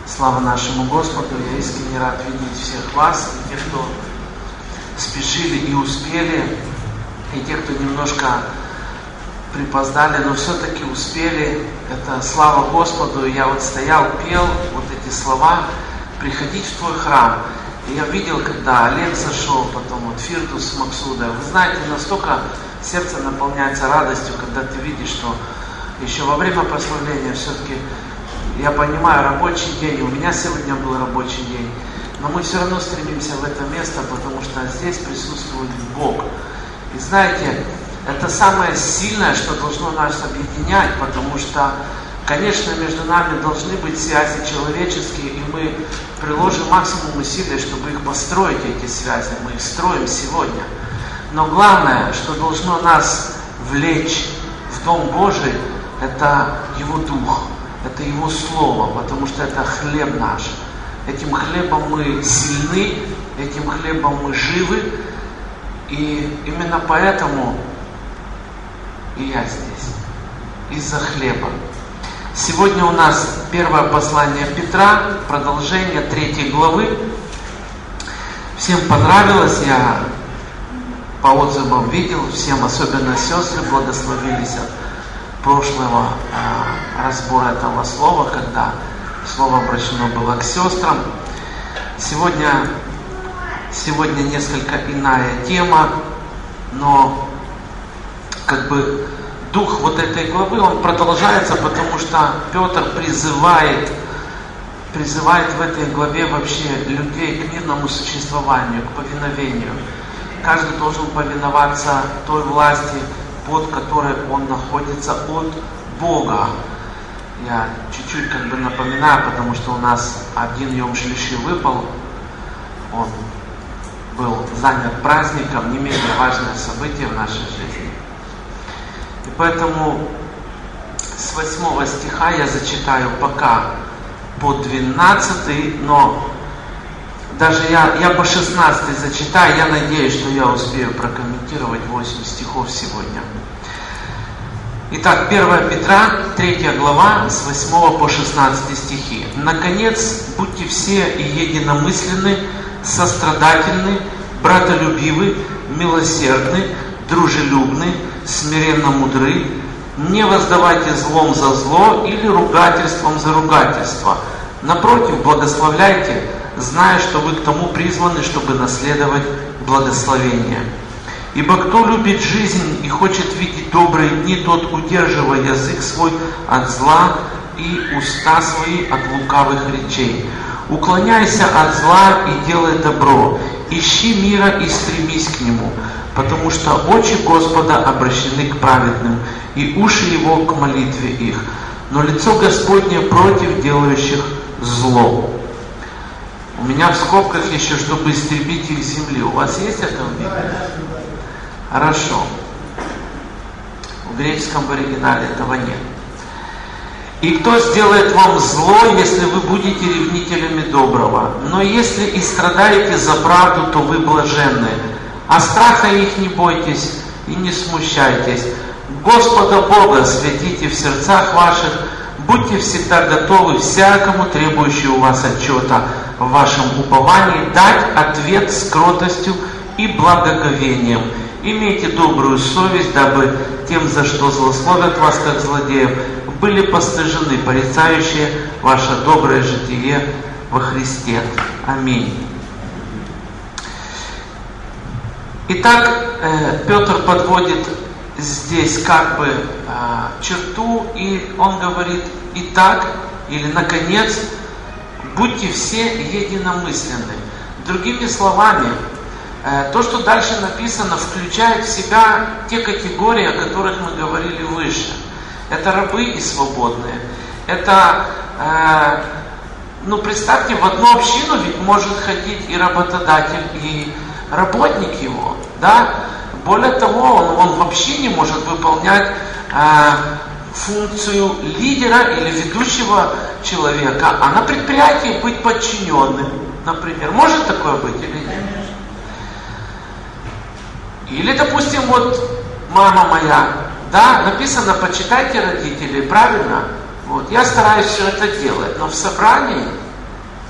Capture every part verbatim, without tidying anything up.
Слава нашему Господу! Я искренне рад видеть всех вас, и тех, кто спешили и успели, и тех, кто немножко припоздали, но все-таки успели. Это слава Господу. И я вот стоял, пел вот эти слова: «Приходить в Твой храм». И я видел, когда Олег зашел, потом вот Фирдус с Максудой. Вы знаете, настолько сердце наполняется радостью, когда ты видишь, что еще во время прославления все-таки, я понимаю, рабочий день, у меня сегодня был рабочий день, но мы все равно стремимся в это место, потому что здесь присутствует Бог. И знаете, это самое сильное, что должно нас объединять, потому что, конечно, между нами должны быть связи человеческие, и мы приложим максимум усилий, чтобы их построить, эти связи. Мы их строим сегодня. Но главное, что должно нас влечь в Дом Божий, это Его Дух, это Его Слово, потому что это хлеб наш. Этим хлебом мы сильны, этим хлебом мы живы, и именно поэтому и я здесь, из-за хлеба. Сегодня у нас первое послание Петра, продолжение третьей главы. Всем понравилось, я по отзывам видел, всем, особенно сестры, благословились от прошлого э, разбора этого слова, когда слово обращено было к сестрам. Сегодня, сегодня несколько иная тема, но как бы дух вот этой главы, он продолжается, потому что Петр призывает, призывает в этой главе вообще людей к мирному существованию, к повиновению. Каждый должен повиноваться той власти, под которой он находится, от Бога. Я чуть-чуть как бы напоминаю, потому что у нас один Йом Шлиши выпал, он был занят праздником, не менее важное событие в нашей жизни. И поэтому с восьмого стиха я зачитаю пока по двенадцатый, но даже я, я по шестнадцатый зачитаю, я надеюсь, что я успею прокомментировать восемь стихов сегодня. Итак, первое Петра, третья глава, с восьмого по шестнадцатый стихи. «Наконец, будьте все единомысленны, сострадательны, братолюбивы, милосердны, дружелюбны, смиренно мудры, не воздавайте злом за зло или ругательством за ругательство. Напротив, благословляйте, зная, что вы к тому призваны, чтобы наследовать благословение. Ибо кто любит жизнь и хочет видеть добрые дни, тот, удерживая язык свой от зла и уста свои от лукавых речей. Уклоняйся от зла и делай добро, ищи мира и стремись к нему, потому что очи Господа обращены к праведным, и уши Его к молитве их, но лицо Господне против делающих зло». У меня в скобках еще, чтобы истребить их земли. У вас есть это в Библии? Хорошо. В греческом в оригинале этого нет. «И кто сделает вам зло, если вы будете ревнителями доброго? Но если и страдаете за правду, то вы блаженны. А страха их не бойтесь и не смущайтесь. Господа Бога святите в сердцах ваших, будьте всегда готовы всякому требующему у вас отчета в вашем уповании дать ответ с кротостью и благоговением. Имейте добрую совесть, дабы тем, за что злословят вас, как злодеев, были постыжены порицающие ваше доброе житие во Христе. Аминь». Итак, Петр подводит здесь как бы черту, и он говорит: «Итак», или «наконец, будьте все единомысленны». Другими словами, то, что дальше написано, включает в себя те категории, о которых мы говорили выше. Это рабы и свободные. Это, э, ну представьте, в одну общину ведь может ходить и работодатель, и работник его, да? Более того, он, он вообще не может выполнять э, функцию лидера или ведущего человека, а на предприятии быть подчиненным, например. Может такое быть или нет? Или, допустим, вот мама моя, да, написано: почитайте родителей, правильно? Вот, я стараюсь все это делать, но в собрании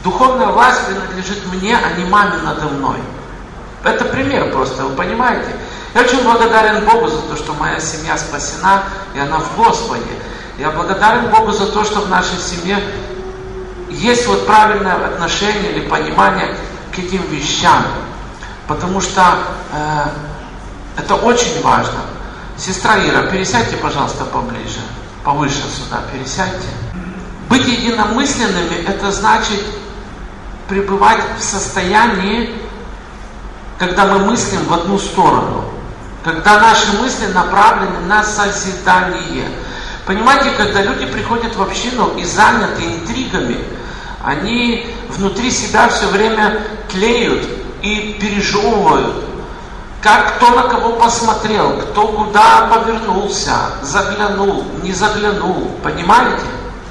Духовная власть принадлежит мне, а не маме надо мной. Это пример просто, вы понимаете? Я очень благодарен Богу за то, что моя семья спасена, и она в Господе. Я благодарен Богу за то, что в нашей семье есть вот правильное отношение или понимание к этим вещам. Потому что э, это очень важно. Сестра Ира, пересядьте, пожалуйста, поближе, повыше сюда, пересядьте. Быть единомысленными, это значит пребывать в состоянии, когда мы мыслим в одну сторону, когда наши мысли направлены на созидание. Понимаете, когда люди приходят в общину и заняты интригами, они внутри себя все время тлеют и пережевывают, как кто на кого посмотрел, кто куда повернулся, заглянул, не заглянул, понимаете?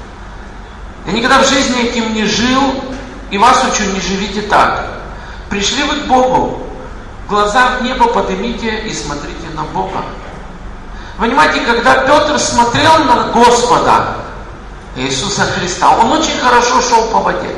Я никогда в жизни этим не жил, и вас учу, не живите так. Пришли вы к Богу, глаза в небо поднимите и смотрите на Бога. Понимаете, когда Петр смотрел на Господа Иисуса Христа, он очень хорошо шел по воде.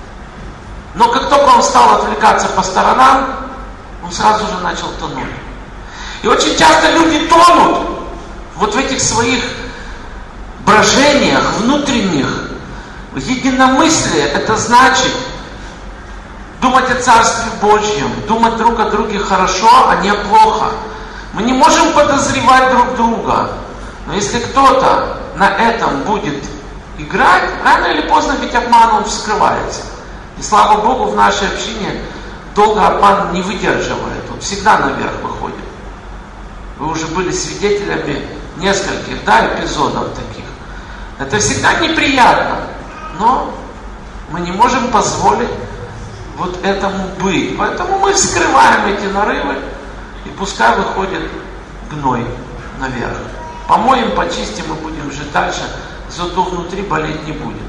Но как только он стал отвлекаться по сторонам, он сразу же начал тонуть. И очень часто люди тонут вот в этих своих брожениях внутренних. Единомыслие – это значит думать о Царстве Божьем, думать друг о друге хорошо, а не плохо. Мы не можем подозревать друг друга, но если кто-то на этом будет играть, рано или поздно ведь обман он вскрывается. И слава Богу, в нашей общине долго обман не выдерживает, он всегда наверх выходит. Вы уже были свидетелями нескольких, да, эпизодов таких. Это всегда неприятно, но мы не можем позволить вот этому быть. Поэтому мы вскрываем эти нарывы, и пускай выходит гной наверх. Помоем, почистим и будем жить дальше, зато внутри болеть не будет.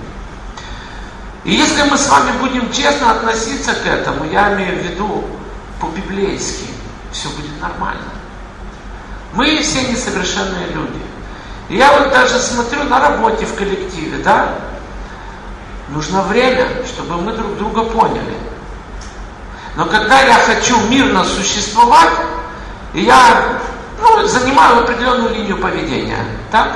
И если мы с вами будем честно относиться к этому, я имею в виду по-библейски, все будет нормально. Мы все несовершенные люди. И я вот даже смотрю на работе в коллективе, да, нужно время, чтобы мы друг друга поняли. Но когда я хочу мирно существовать, и я ну, занимаю определенную линию поведения, так?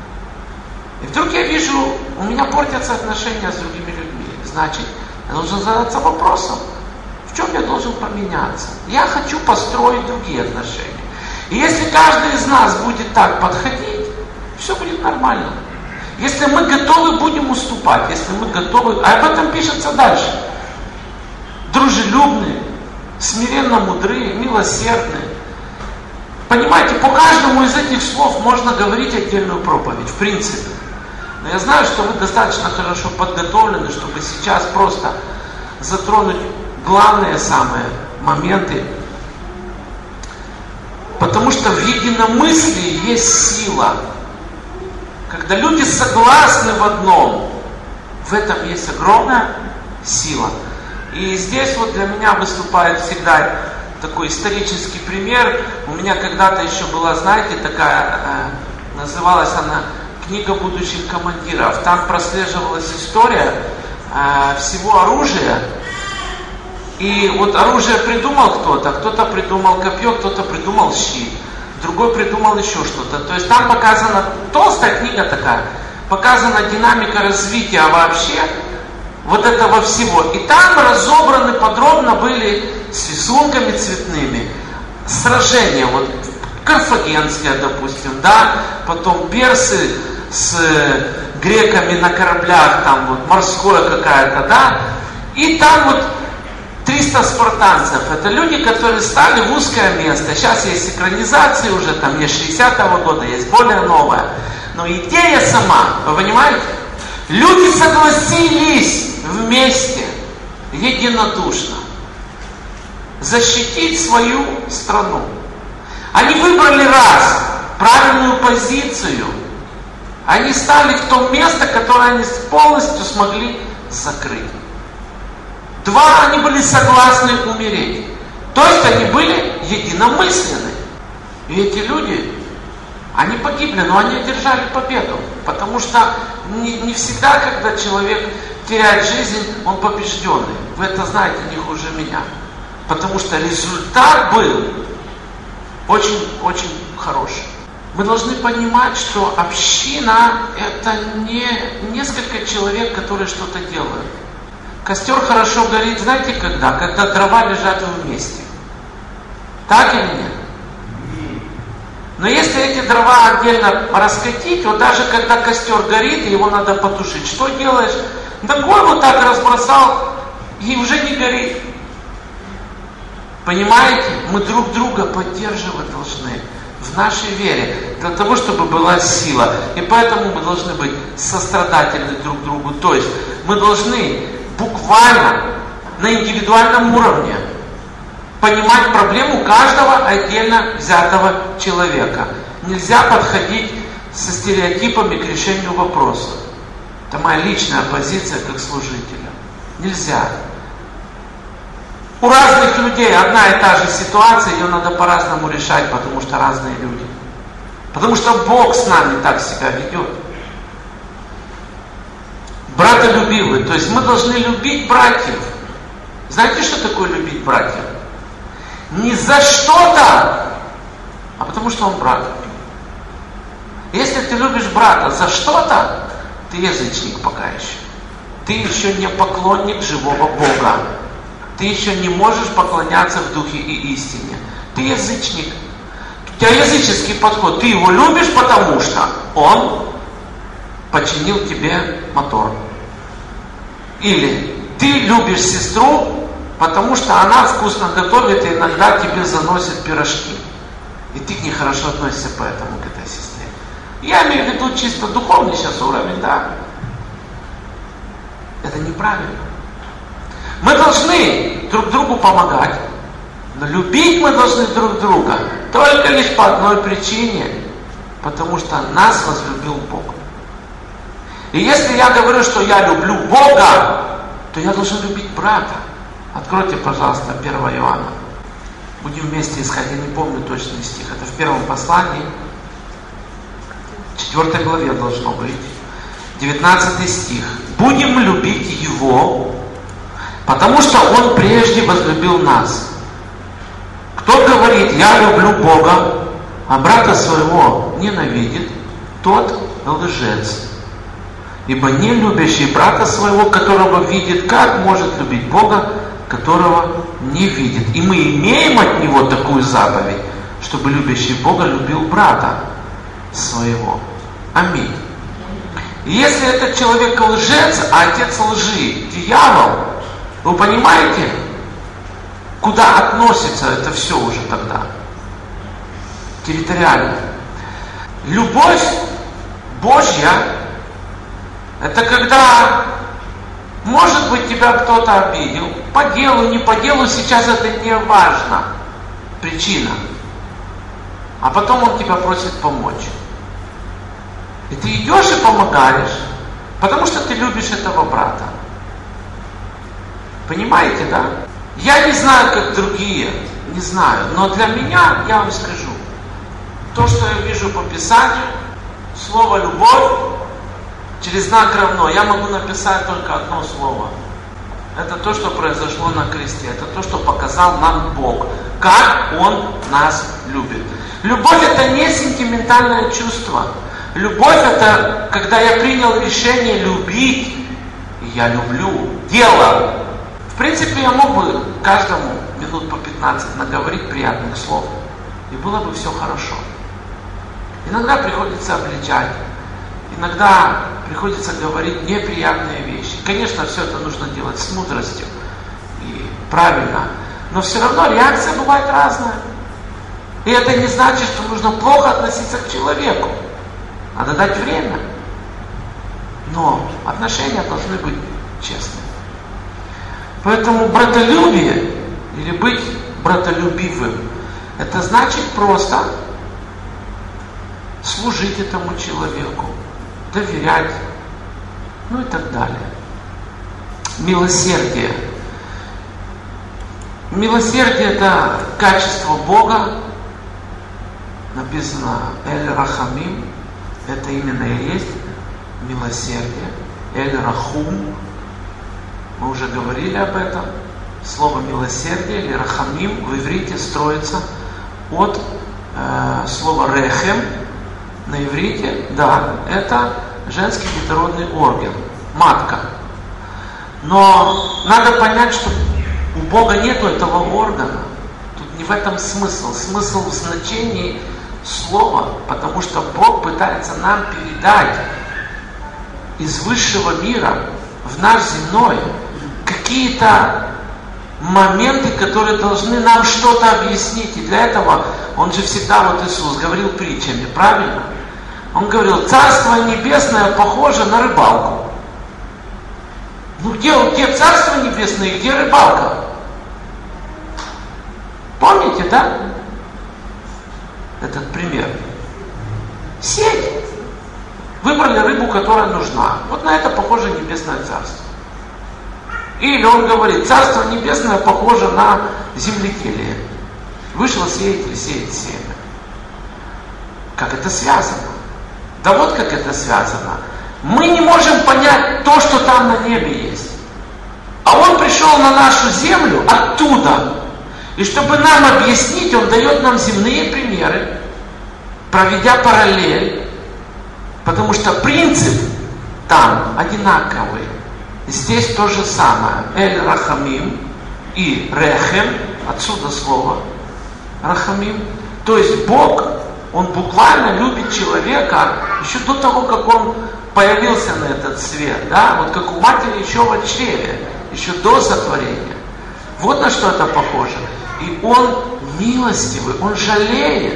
И вдруг я вижу, у меня портятся отношения с другими людьми. Значит, я должен задаться вопросом, в чем я должен поменяться. Я хочу построить другие отношения. И если каждый из нас будет так подходить, все будет нормально. Если мы готовы будем уступать, если мы готовы, а об этом пишется дальше. Дружелюбные, смиренно мудрые, милосердные. Понимаете, по каждому из этих слов можно говорить отдельную проповедь, в принципе. Но я знаю, что вы достаточно хорошо подготовлены, чтобы сейчас просто затронуть главные самые моменты. Потому что в единомыслии есть сила. Когда люди согласны в одном, в этом есть огромная сила. И здесь вот для меня выступает всегда такой исторический пример. У меня когда-то еще была, знаете, такая, э, называлась она «Книга будущих командиров». Там прослеживалась история э, всего оружия. И вот оружие придумал кто-то, кто-то придумал копье, кто-то придумал щит, другой придумал еще что-то. То есть там показана, толстая книга такая, показана динамика развития вообще вот этого всего. И там разобраны подробно были с рисунками цветными сражения. Вот Карфагенское, допустим, да, потом персы с греками на кораблях, там вот морское какая-то, да. И там вот триста спартанцев, это люди, которые стали в узкое место. Сейчас есть экранизации уже, там есть шестидесятого года, есть более новая. Но идея сама, вы понимаете? Люди согласились вместе, единодушно, защитить свою страну. Они выбрали раз правильную позицию. Они стали в то место, которое они полностью смогли закрыть. Два, они были согласны умереть. То есть они были единомысленны. И эти люди, они погибли, но они одержали победу. Потому что не, не всегда, когда человек теряет жизнь, он побежденный. Вы это знаете не хуже меня. Потому что результат был очень-очень хороший. Мы должны понимать, что община – это не несколько человек, которые что-то делают. Костер хорошо горит, знаете когда? Когда дрова лежат вместе. Так или нет? Но если эти дрова отдельно раскатить, вот даже когда костер горит, его надо потушить, что делаешь? Ногой вот так разбросал, и уже не горит. Понимаете? Мы друг друга поддерживать должны в нашей вере, для того, чтобы была сила. И поэтому мы должны быть сострадательны друг другу. То есть мы должны буквально на индивидуальном уровне понимать проблему каждого отдельно взятого человека. Нельзя подходить со стереотипами к решению вопроса. Это моя личная позиция как служителя. Нельзя. У разных людей одна и та же ситуация, ее надо по-разному решать, потому что разные люди. Потому что Бог с нами так себя ведет. Братолюбивый, то есть мы должны любить братьев. Знаете, что такое любить братьев? Не за что-то, а потому что он брат. Если ты любишь брата за что-то, ты язычник пока еще. Ты еще не поклонник живого Бога. Ты еще не можешь поклоняться в духе и истине. Ты язычник. У тебя языческий подход. Ты его любишь, потому что он починил тебе мотор. Или ты любишь сестру, потому что она вкусно готовит и иногда тебе заносит пирожки. И ты к ней хорошо относишься поэтому к этой сестре. Я имею в виду чисто духовный сейчас уровень, да? Это неправильно. Мы должны друг другу помогать, но любить мы должны друг друга только лишь по одной причине, потому что нас возлюбил Бог. И если я говорю, что я люблю Бога, то я должен любить брата. Откройте, пожалуйста, первое Иоанна. Будем вместе искать, я не помню точный стих. Это в первом послании, четвёртой главе должно быть. девятнадцатый стих. Будем любить Его, потому что Он прежде возлюбил нас. Кто говорит, я люблю Бога, а брата своего ненавидит, тот лжец. Ибо не любящий брата своего, которого видит, как может любить Бога, которого не видит. И мы имеем от Него такую заповедь, чтобы любящий Бога любил брата своего. Аминь. И если этот человек лжец, а отец лжи дьявол, вы понимаете, куда относится это все уже тогда? Территориально. Любовь Божья — это когда, может быть, тебя кто-то обидел, по делу, не по делу, сейчас это не важно, причина. А потом он тебя просит помочь. И ты идешь и помогаешь, потому что ты любишь этого брата. Понимаете, да? Я не знаю, как другие, не знаю, но для меня, я вам скажу, то, что я вижу по Писанию, слово «любовь», через знак равно, я могу написать только одно слово. Это то, что произошло на кресте, это то, что показал нам Бог, как Он нас любит. Любовь — это не сентиментальное чувство. Любовь — это когда я принял решение любить, и я люблю дело. В принципе, я мог бы каждому минут по пятнадцать наговорить приятных слов, и было бы все хорошо. Иногда приходится обличать, иногда приходится говорить неприятные вещи. Конечно, все это нужно делать с мудростью и правильно, но все равно реакция бывает разная. И это не значит, что нужно плохо относиться к человеку. Надо дать время. Но отношения должны быть честными. Поэтому братолюбие, или быть братолюбивым, это значит просто служить этому человеку, доверять, ну и так далее. Милосердие. Милосердие — это качество Бога. Написано Эль-Рахамим. Это именно и есть милосердие. Эль-Рахум. Мы уже говорили об этом. Слово милосердие или рахамим в иврите строится от э, слова рехем. На иврите, да, это женский детородный орган, матка. Но надо понять, что у Бога нету этого органа. Тут не в этом смысл. Смысл в значении слова, потому что Бог пытается нам передать из высшего мира в наш земной какие-то моменты, которые должны нам что-то объяснить. И для этого Он же всегда, вот Иисус, говорил притчами, правильно? Он говорил, Царство Небесное похоже на рыбалку. Ну где, где Царство Небесное и где рыбалка? Помните, да? Этот пример. Сеть. Выбрали рыбу, которая нужна. Вот на это похоже Небесное Царство. Или он говорит, Царство Небесное похоже на земледелие. Вышел сеятель, сеет семя. Как это связано? Да вот как это связано. Мы не можем понять то, что там на небе есть. А он пришел на нашу землю оттуда. И чтобы нам объяснить, он дает нам земные примеры, проведя параллель. Потому что принцип там одинаковый. Здесь то же самое. Эль рахамим и рехем. Отсюда слово рахамим. То есть Бог, Он буквально любит человека еще до того, как он появился на этот свет. Да? Вот как у матери еще в чреве, еще до сотворения. Вот на что это похоже. И Он милостивый, Он жалеет.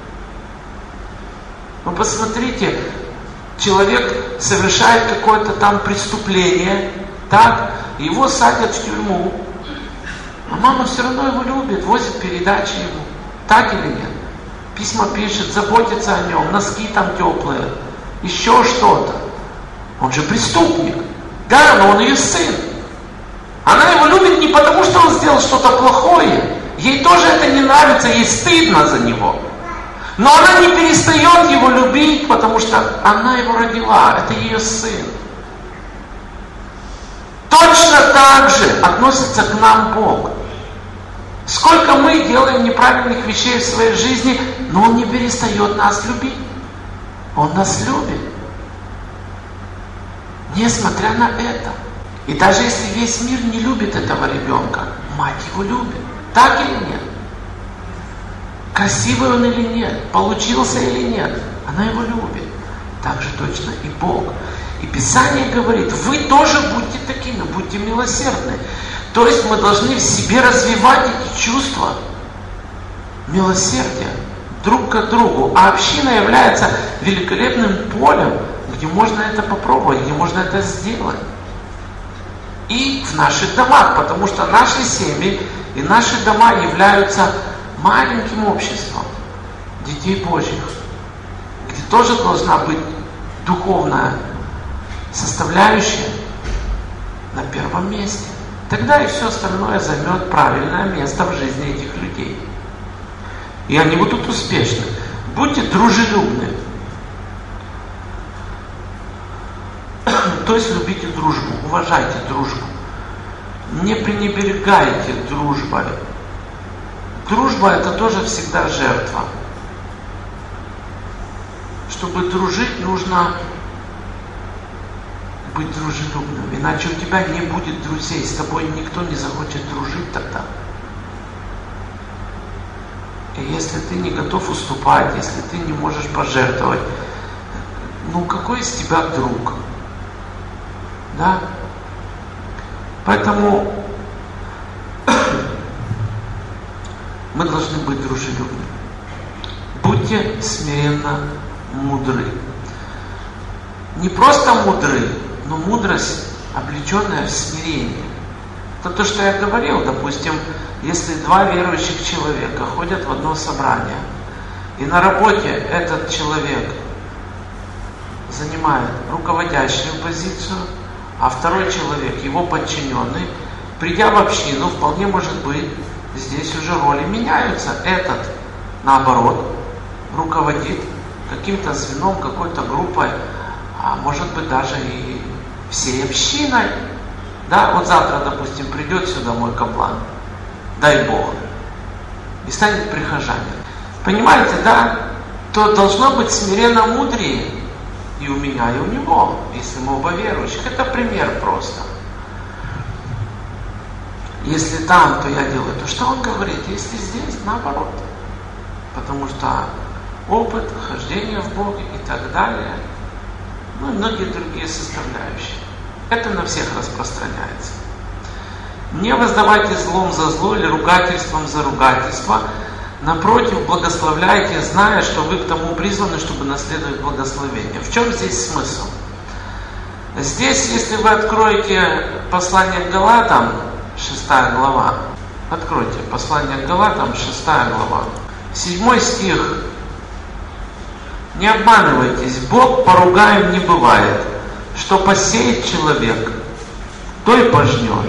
Ну посмотрите, человек совершает какое-то там преступление, так, его садят в тюрьму, а мама все равно его любит, возит передачи ему, так или нет? Письма пишет, заботится о нем, носки там теплые, еще что-то. Он же преступник, да, но он ее сын. Она его любит не потому, что он сделал что-то плохое, ей тоже это не нравится, ей стыдно за него. Но она не перестает его любить, потому что она его родила, это ее сын. Точно так же относится к нам Бог. Сколько мы делаем неправильных вещей в своей жизни, но Он не перестает нас любить. Он нас любит. Несмотря на это. И даже если весь мир не любит этого ребенка, мать его любит. Так или нет? Красивый он или нет, получился или нет, она его любит. Так же точно и Бог. И Писание говорит, вы тоже будьте такими, будьте милосердны. То есть мы должны в себе развивать эти чувства милосердия друг к другу. А община является великолепным полем, где можно это попробовать, где можно это сделать. И в наших домах, потому что наши семьи и наши дома являются маленьким обществом детей Божьих, где тоже должна быть духовная составляющая на первом месте. Тогда и все остальное займет правильное место в жизни этих людей. И они будут успешны. Будьте дружелюбны. То есть любите дружбу, уважайте дружбу. Не пренебрегайте дружбой. Дружба это тоже всегда жертва. Чтобы дружить, нужно быть дружелюбным. Иначе у тебя не будет друзей, с тобой никто не захочет дружить тогда. И если ты не готов уступать, если ты не можешь пожертвовать, ну какой из тебя друг? Да? Поэтому мы должны быть дружелюбны. Будьте смиренно мудры. Не просто мудры, но мудрость, облеченная в смирение. Это то, что я говорил, допустим, если два верующих человека ходят в одно собрание, и на работе этот человек занимает руководящую позицию, а второй человек, его подчиненный, придя в общину, вполне может быть, здесь уже роли меняются. Этот, наоборот, руководит каким-то звеном, какой-то группой, а может быть даже и всей общиной. Да, вот завтра, допустим, придет сюда мой каплан, дай Бог, и станет прихожанин. Понимаете, да? То должно быть смиренно мудрее и у меня, и у него, если мы оба верующих. Это пример просто. Если там, то я делаю то, что он говорит. Если здесь, наоборот. Потому что опыт, хождение в Боге и так далее, ну и многие другие составляющие. Это на всех распространяется. Не воздавайте злом за зло или ругательством за ругательство. Напротив, благословляйте, зная, что вы к тому призваны, чтобы наследовать благословение. В чем здесь смысл? Здесь, если вы откроете послание к Галатам, шестая глава, откройте послание к Галатам, шестая глава, седьмой стих. Не обманывайтесь, Бог поругаем не бывает. Что посеет человек, то и пожнет.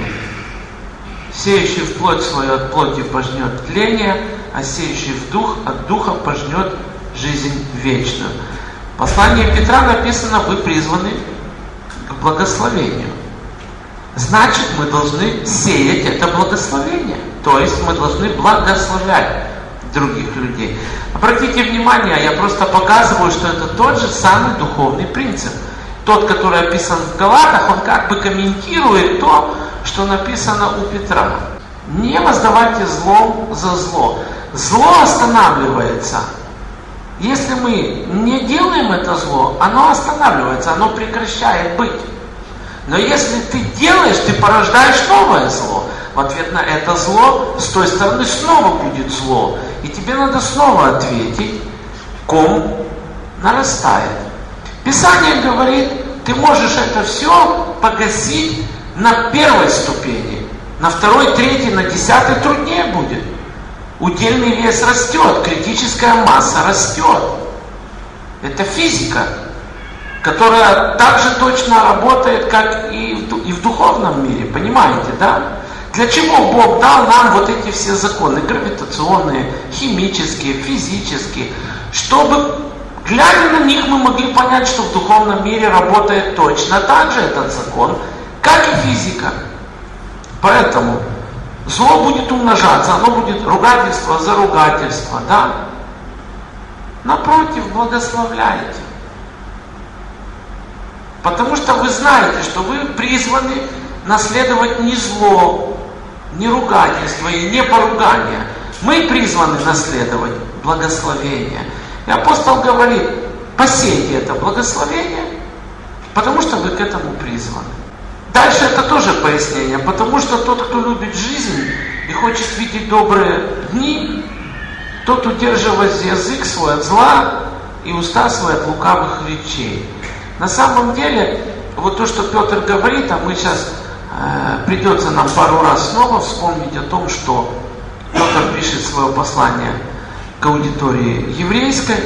Сеющий в плоть свою от плоти пожнет тление, а сеющий в дух от духа пожнет жизнь вечную. В послании Петра написано: вы призваны к благословению. Значит, мы должны сеять это благословение. То есть мы должны благословлять других людей. Обратите внимание, я просто показываю, что это тот же самый духовный принцип. Тот, который описан в Галатах, он как бы комментирует то, что написано у Петра. Не воздавайте злом за зло. Зло останавливается. Если мы не делаем это зло, оно останавливается, оно прекращает быть. Но если ты делаешь, ты порождаешь новое зло. В ответ на это зло, с той стороны снова будет зло. И тебе надо снова ответить. Ком нарастает. Писание говорит, ты можешь это все погасить на первой ступени. На второй, третьей, на десятой труднее будет. Удельный вес растет, критическая масса растет. Это физика, которая так же точно работает, как и в, и в духовном мире. Понимаете, да? Для чего Бог дал нам вот эти все законы, гравитационные, химические, физические, чтобы, глядя на них, мы могли понять, что в духовном мире работает точно так же этот закон, как и физика. Поэтому зло будет умножаться, оно будет ругательство за ругательство, да? Напротив, благословляйте. Потому что вы знаете, что вы призваны наследовать не зло, не ругательство и не поругание. Мы призваны наследовать благословение. И апостол говорит, посейте это благословение, потому что вы к этому призваны. Дальше это тоже пояснение, потому что тот, кто любит жизнь и хочет видеть добрые дни, тот удерживает язык свой от зла и уста свои от лукавых речей. На самом деле, вот то, что Петр говорит, а мы сейчас э, придется нам пару раз снова вспомнить о том, что Петр пишет свое послание к аудитории еврейской.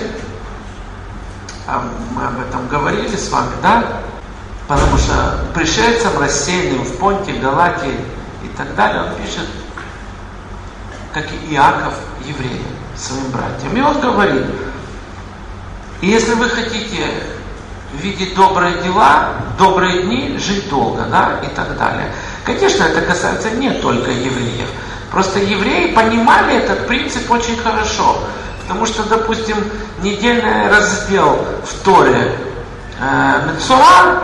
Мы об этом говорили с вами, да? Потому что пришельцам, рассеянным в Понте, Галатии и так далее, он пишет, как и Иаков, евреям, своим братьям. И он говорит, если вы хотите видеть добрые дела, добрые дни, жить долго, да, и так далее. Конечно, это касается не только евреев. Просто евреи понимали этот принцип очень хорошо. Потому что, допустим, недельный раздел в Торе э, Мецуа,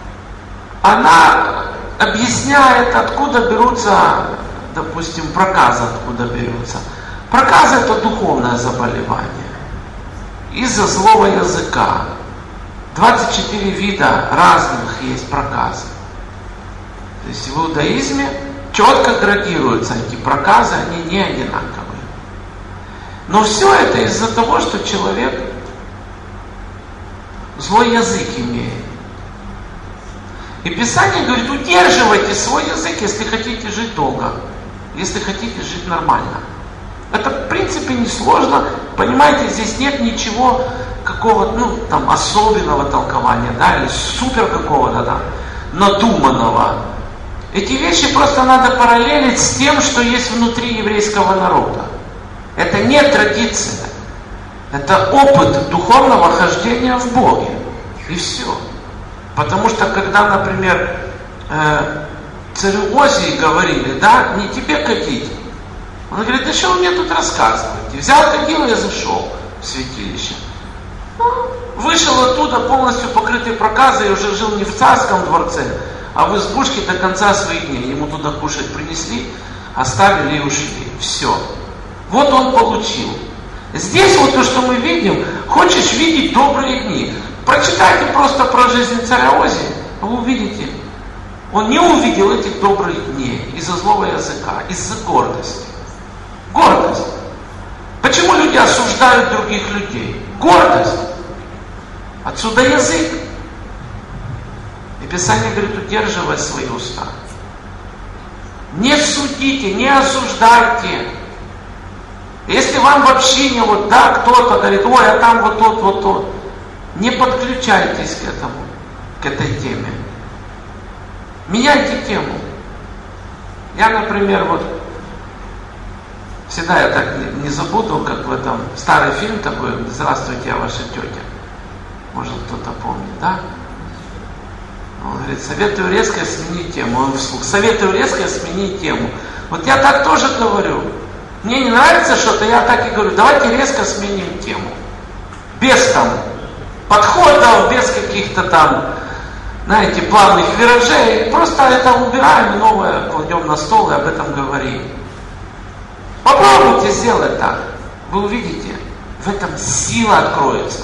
она объясняет, откуда берутся, допустим, проказы, откуда берутся. Проказа – это духовное заболевание. Из-за злого языка. двадцать четыре вида разных есть проказы. То есть в иудаизме четко градируются эти проказы, они не одинаковые. Но все это из-за того, что человек злой язык имеет. И Писание говорит, удерживайте свой язык, если хотите жить долго, если хотите жить нормально. Это в принципе несложно, понимаете, здесь нет ничего какого-то, ну, там, особенного толкования, да, или супер какого-то, да, надуманного. Эти вещи просто надо параллелить с тем, что есть внутри еврейского народа. Это не традиция, это опыт духовного хождения в Боге. И все. Потому что, когда, например, э, царю Озии говорили, да, не тебе кадить. Он говорит, да что вы мне тут рассказываете? Взял кадил и зашел в святилище. Ну, вышел оттуда полностью покрытый проказой и уже жил не в царском дворце, а в избушке до конца своих дней. Ему туда кушать принесли, оставили и ушли. Все. Вот он получил. Здесь вот то, что мы видим, хочешь видеть добрые дни. Прочитайте просто про жизнь царя Озии, вы увидите. Он не увидел этих добрых дней из-за злого языка, из-за гордости. Гордость. Почему люди осуждают других людей? Гордость. Отсюда язык. И Писание говорит, удерживай свои уста. Не судите, не осуждайте. Если вам в общине вот да, кто-то говорит, ой, а там вот тот, вот тот, не подключайтесь к этому, к этой теме. Меняйте тему. Я, например, вот всегда я так не, не забуду, как в этом старый фильм такой, «Здравствуйте, я ваша тетя». Может, кто-то помнит, да? Он говорит, советую резко сменить тему. Он вслух, советую резко сменить тему. Вот я так тоже говорю. Мне не нравится что-то, я так и говорю, давайте резко сменим тему. Без там подходов, без каких-то там, знаете, плавных виражей. Просто это убираем и новое кладем на стол и об этом говорим. Попробуйте сделать так. Вы увидите, в этом сила откроется.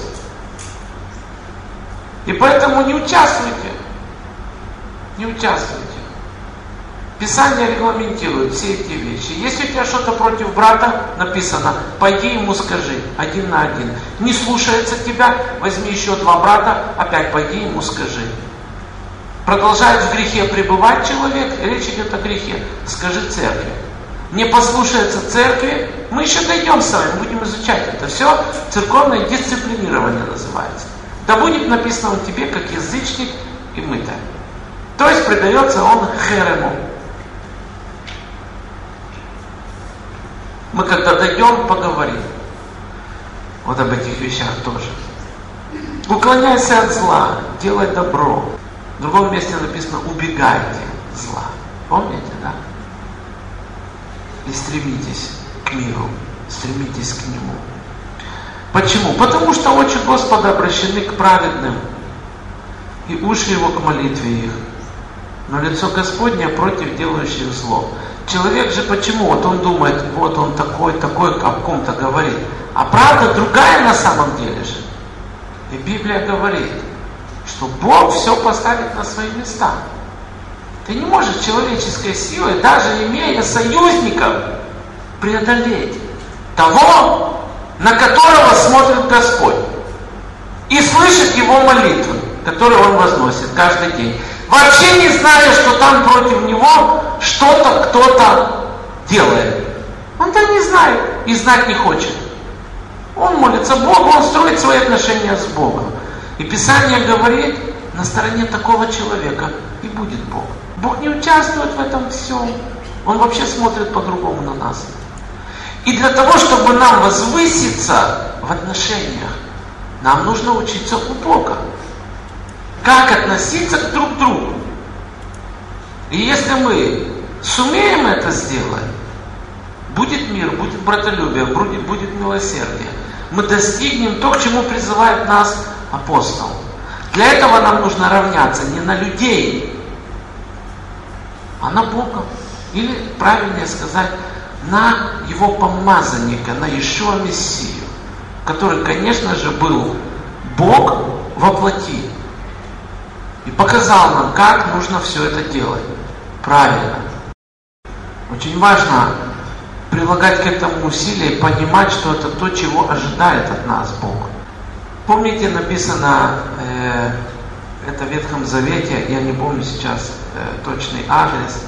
И поэтому не участвуйте. Не участвуйте. Писание регламентирует все эти вещи. Если у тебя что-то против брата, написано, пойди ему скажи, один на один. Не слушается тебя, возьми еще два брата, опять пойди ему скажи. Продолжает в грехе пребывать человек, речь идет о грехе, скажи церкви. Не послушается церкви, мы еще дойдем с вами, будем изучать это все, церковное дисциплинирование называется. Да будет написано он тебе, как язычник и мытарь. То есть предается он херему. Мы когда дойдем, поговорим. Вот об этих вещах тоже. Уклоняйся от зла, делай добро. В другом месте написано, убегайте зла. Помните, да? И стремитесь к миру, стремитесь к нему. Почему? Потому что очи Господа обращены к праведным, и уши его к молитве их. Но лицо Господне против делающих зло. Человек же почему? Вот он думает, вот он такой, такой, о ком-то говорит. А правда другая на самом деле же. И Библия говорит, что Бог все поставит на свои места. Ты не можешь человеческой силой, даже имея союзников, преодолеть того, на которого смотрит Господь. И слышит его молитвы, которые он возносит каждый день. Вообще не зная, что там против него что-то кто-то делает. Он-то не знает и знать не хочет. Он молится Богу, он строит свои отношения с Богом. И Писание говорит, на стороне такого человека и будет Бог. Бог не участвует в этом всем. Он вообще смотрит по-другому на нас. И для того, чтобы нам возвыситься в отношениях, нам нужно учиться у Бога. Как относиться к друг другу. И если мы сумеем это сделать, будет мир, будет братолюбие, будет, будет милосердие. Мы достигнем то, к чему призывает нас апостол. Для этого нам нужно равняться не на людей, а на Бога. Или, правильнее сказать, на его помазанника, на Иешуа Мессию, который, конечно же, был Бог во плоти. И показал нам, как нужно все это делать. Правильно. Очень важно прилагать к этому усилия и понимать, что это то, чего ожидает от нас Бог. Помните, написано, э, это в Ветхом Завете, я не помню сейчас э, точный адрес,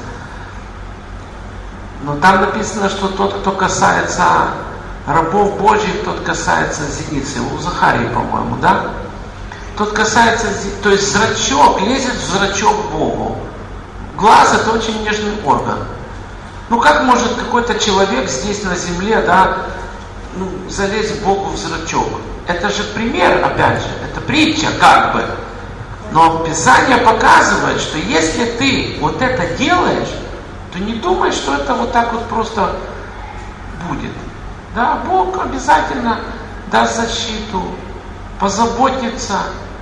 но там написано, что тот, кто касается рабов Божьих, тот касается зеницы. У Захарии, по-моему, да? Тот касается, то есть зрачок лезет в зрачок Богу. Глаз — это очень нежный орган. Ну как может какой-то человек здесь на земле, да, ну, залезть Богу в зрачок? Это же пример, опять же, это притча как бы. Но Писание показывает, что если ты вот это делаешь, то не думай, что это вот так вот просто будет. Да, Бог обязательно даст защиту, позаботится.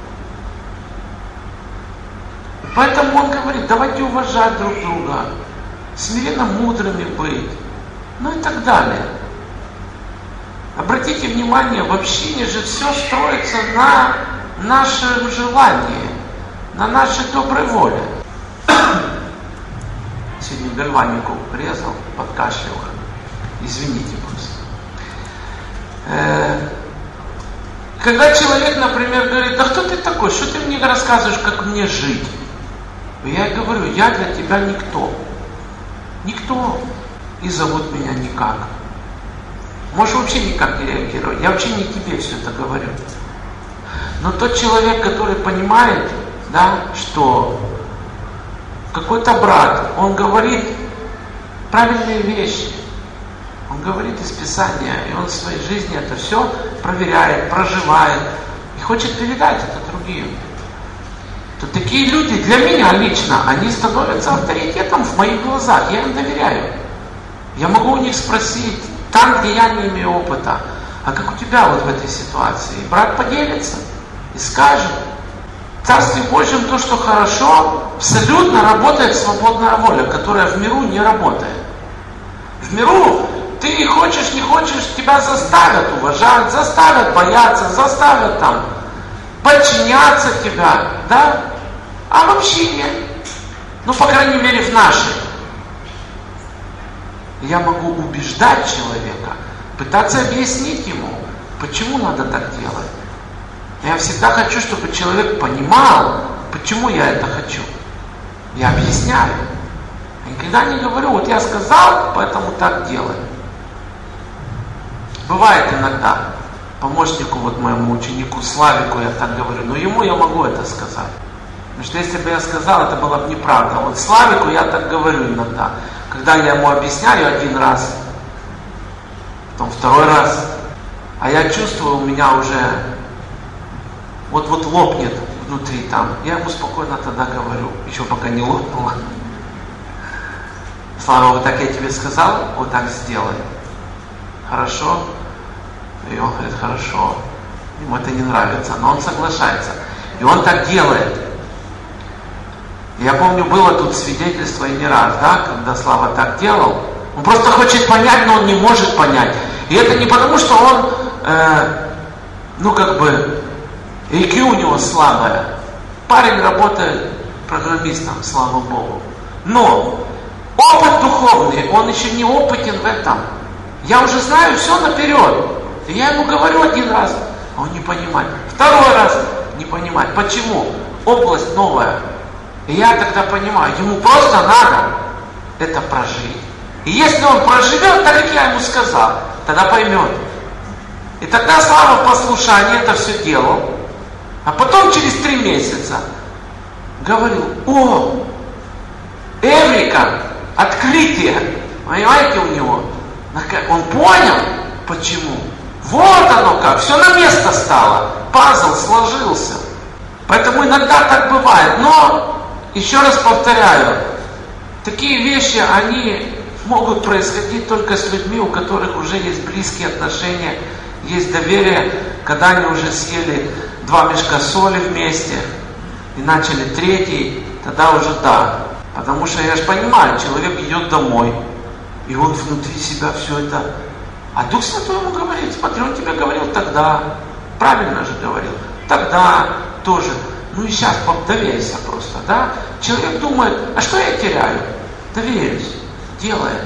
Поэтому Он говорит, давайте уважать друг друга, смиренно мудрыми быть, ну и так далее. Обратите внимание, в общине же все строится на нашем желании, на нашей доброй воле. Сегодня гальванику резал, подкашливал. Извините просто. Когда человек, например, говорит, да кто ты такой, что ты мне рассказываешь, как мне жить? Я говорю, я для тебя никто. Никто. И зовут меня никак. Можешь вообще никак не реагировать. Я вообще не тебе все это говорю. Но тот человек, который понимает, да, что какой-то брат, он говорит правильные вещи. Он говорит из Писания, и он в своей жизни это все проверяет, проживает и хочет передать это другим. То такие люди для меня лично, они становятся авторитетом в моих глазах. Я им доверяю. Я могу у них спросить, там, где я не имею опыта, а как у тебя вот в этой ситуации? И брат поделится и скажет. В Царстве Божьем то, что хорошо, абсолютно работает свободная воля, которая в миру не работает. В миру ты хочешь, не хочешь, тебя заставят уважать, заставят бояться, заставят там подчиняться тебя, да? А в общине, ну, по крайней мере, в нашей, я могу убеждать человека, пытаться объяснить ему, почему надо так делать. Я всегда хочу, чтобы человек понимал, почему я это хочу. Я объясняю. Я никогда не говорю, вот я сказал, поэтому так делай. Бывает иногда, помощнику, вот моему ученику Славику я так говорю, но ему я могу это сказать. Потому что если бы я сказал, это было бы неправда. Вот Славику я так говорю иногда. Когда я ему объясняю один раз, потом второй раз, а я чувствую, у меня уже вот-вот лопнет внутри там. Я ему спокойно тогда говорю, еще пока не лопнуло. Слава, вот так я тебе сказал, вот так сделай. Хорошо? И он говорит, хорошо. Ему это не нравится, но он соглашается. И он так делает. Я помню, было тут свидетельство и не раз, да, когда Слава так делал. Он просто хочет понять, но он не может понять. И это не потому, что он, э, ну как бы, ай кью у него слабое. Парень работает программистом, слава Богу. Но опыт духовный, он еще не опытен в этом. Я уже знаю все наперед. И я ему говорю один раз, а он не понимает. Второй раз не понимает. Почему? Область новая. И я тогда понимаю, ему просто надо это прожить. И если он проживет, так как я ему сказал, тогда поймет. И тогда Слава в послушании это все делал. А потом через три месяца говорил, о, Эврика, открытие. Понимаете, у него. Он понял, почему. Вот оно как, все на место стало. Пазл сложился. Поэтому иногда так бывает. Но, еще раз повторяю, такие вещи, они могут происходить только с людьми, у которых уже есть близкие отношения, есть доверие, когда они уже съели два мешка соли вместе и начали третий, тогда уже да. Потому что я же понимаю, человек идет домой, и он внутри себя все это... А Дух Святой ему говорит, смотри, он тебе говорил тогда, правильно же говорил, тогда тоже. Ну и сейчас доверься просто, да? Человек думает, а что я теряю? Доверюсь, делает.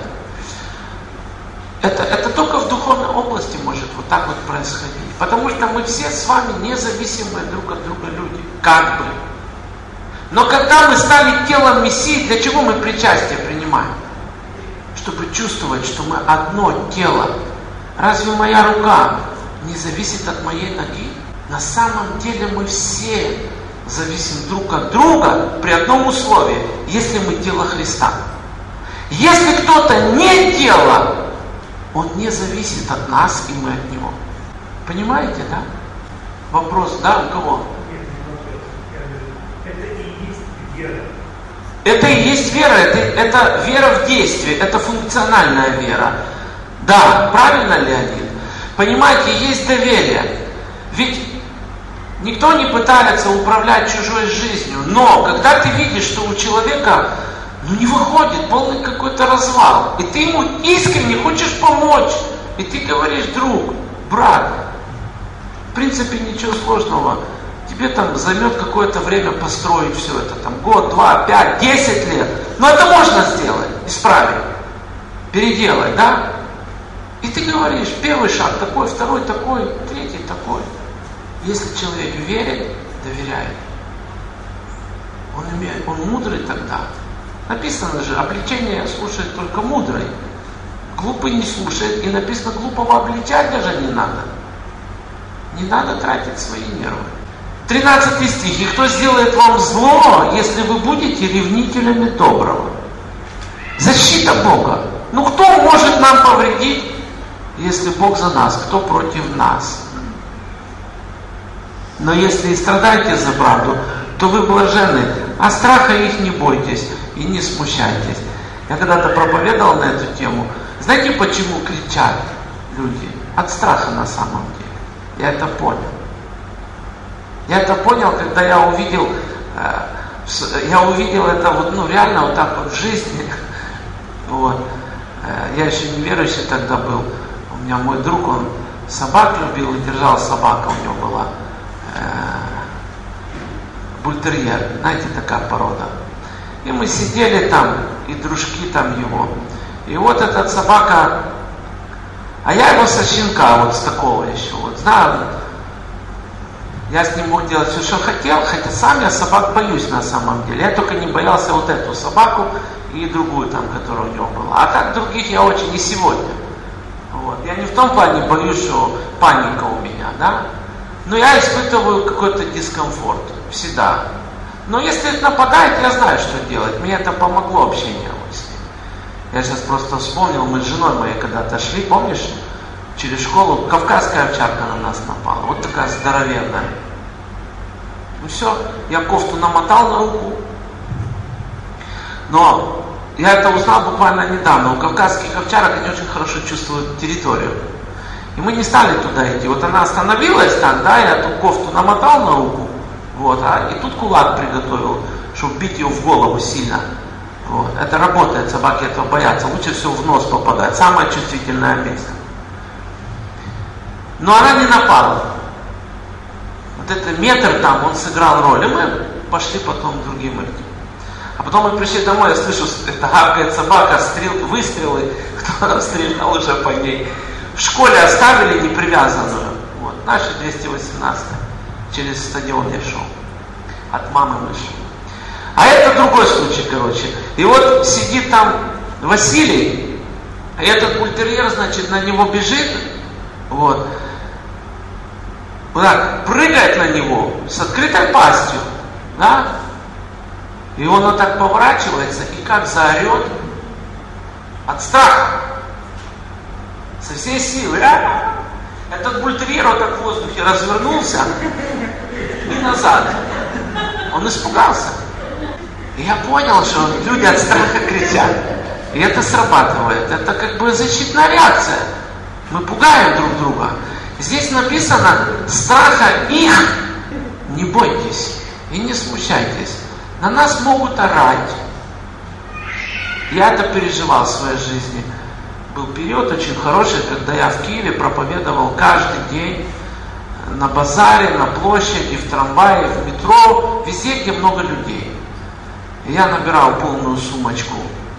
Это, это только в духовной области может вот так вот происходить. Потому что мы все с вами независимые друг от друга люди. Как бы. Но когда мы стали телом Мессии, для чего мы причастие принимаем? Чтобы чувствовать, что мы одно тело. Разве моя рука не зависит от моей ноги? На самом деле мы все зависим друг от друга при одном условии, если мы тело Христа. Если кто-то не тело, он не зависит от нас, и мы от него. Понимаете, да? Вопрос, да, у кого? Это и есть вера, это, это вера в действие, это функциональная вера. Да, правильно, Леонид? Понимаете, есть доверие. Ведь никто не пытается управлять чужой жизнью, но когда ты видишь, что у человека ну, не выходит, полный какой-то развал, и ты ему искренне хочешь помочь, и ты говоришь: друг, брат, в принципе ничего сложного, тебе там займет какое-то время построить все это, там год, два, пять, десять лет, но это можно сделать, исправить, переделать, да? И ты говоришь, первый шаг такой, второй такой, третий такой. Если человек верит, доверяет, он, имеет, он мудрый тогда. Написано же, обличение слушает только мудрый. Глупый не слушает, и написано, глупого обличать даже не надо. Не надо тратить свои нервы. тринадцатый стих. И кто сделает вам зло, если вы будете ревнителями доброго? Защита Бога. Ну кто может нам повредить, если Бог за нас, кто против нас? Но если и страдаете за правду, то вы блаженны, а страха их не бойтесь и не смущайтесь. Я когда-то проповедовал на эту тему. Знаете, почему кричат люди? От страха на самом деле. Я это понял. Я это понял, когда я увидел, я увидел это вот, ну, реально вот так вот в жизни. Вот. Я еще не верующий тогда был. У меня мой друг, он собак любил и держал собака, у него была э, бультерьер, знаете, такая порода. И мы сидели там, и дружки там его. И вот этот собака, а я его со щенка, вот с такого еще, вот, знаю, я с ним мог делать все, что хотел, хотя сам я собак боюсь на самом деле. Я только не боялся вот эту собаку и другую там, которая у него была. А так других я очень и сегодня. Вот. Я не в том плане боюсь, что паника у меня, да? Но я испытываю какой-то дискомфорт всегда. Но если это нападает, я знаю, что делать. Мне это помогло общение вот с ним. Я сейчас просто вспомнил, мы с женой моей когда-то шли, помнишь, через школу, кавказская овчарка на нас напала. Вот такая здоровенная. Ну все, я кофту намотал на руку. Но я это узнал буквально недавно. У кавказских овчарок они очень хорошо чувствуют территорию. И мы не стали туда идти. Вот она остановилась так, да, я эту кофту намотал на руку. Вот, а и тут кулак приготовил, чтобы бить ее в голову сильно. Вот. Это работает, собаки этого боятся. Лучше всего в нос попадать. Самое чувствительное место. Но она не напала. Вот этот метр там, он сыграл роль. И мы пошли потом другим этим. А потом мы пришли домой, я слышу, это гавкает собака, стрел, выстрелы, кто-то стрелял уже по ней. В школе оставили непривязанную. Вот, наши двести восемнадцать. Через стадион я шел. От мамы мы шли. А это другой случай, короче. И вот сидит там Василий, а этот бультерьер, значит, на него бежит, вот, вот так, прыгает на него с открытой пастью, да, и он вот так поворачивается и как заорет от страха, со всей силы. А? Этот бультерьер вот так в воздухе развернулся и назад. Он испугался. И я понял, что люди от страха кричат. И это срабатывает. Это как бы защитная реакция. Мы пугаем друг друга. Здесь написано, страха их не бойтесь и не смущайтесь. На нас могут орать. Я это переживал в своей жизни. Был период очень хороший, когда я в Киеве проповедовал каждый день на базаре, на площади, в трамвае, в метро, везде, где много людей. И я набирал полную сумочку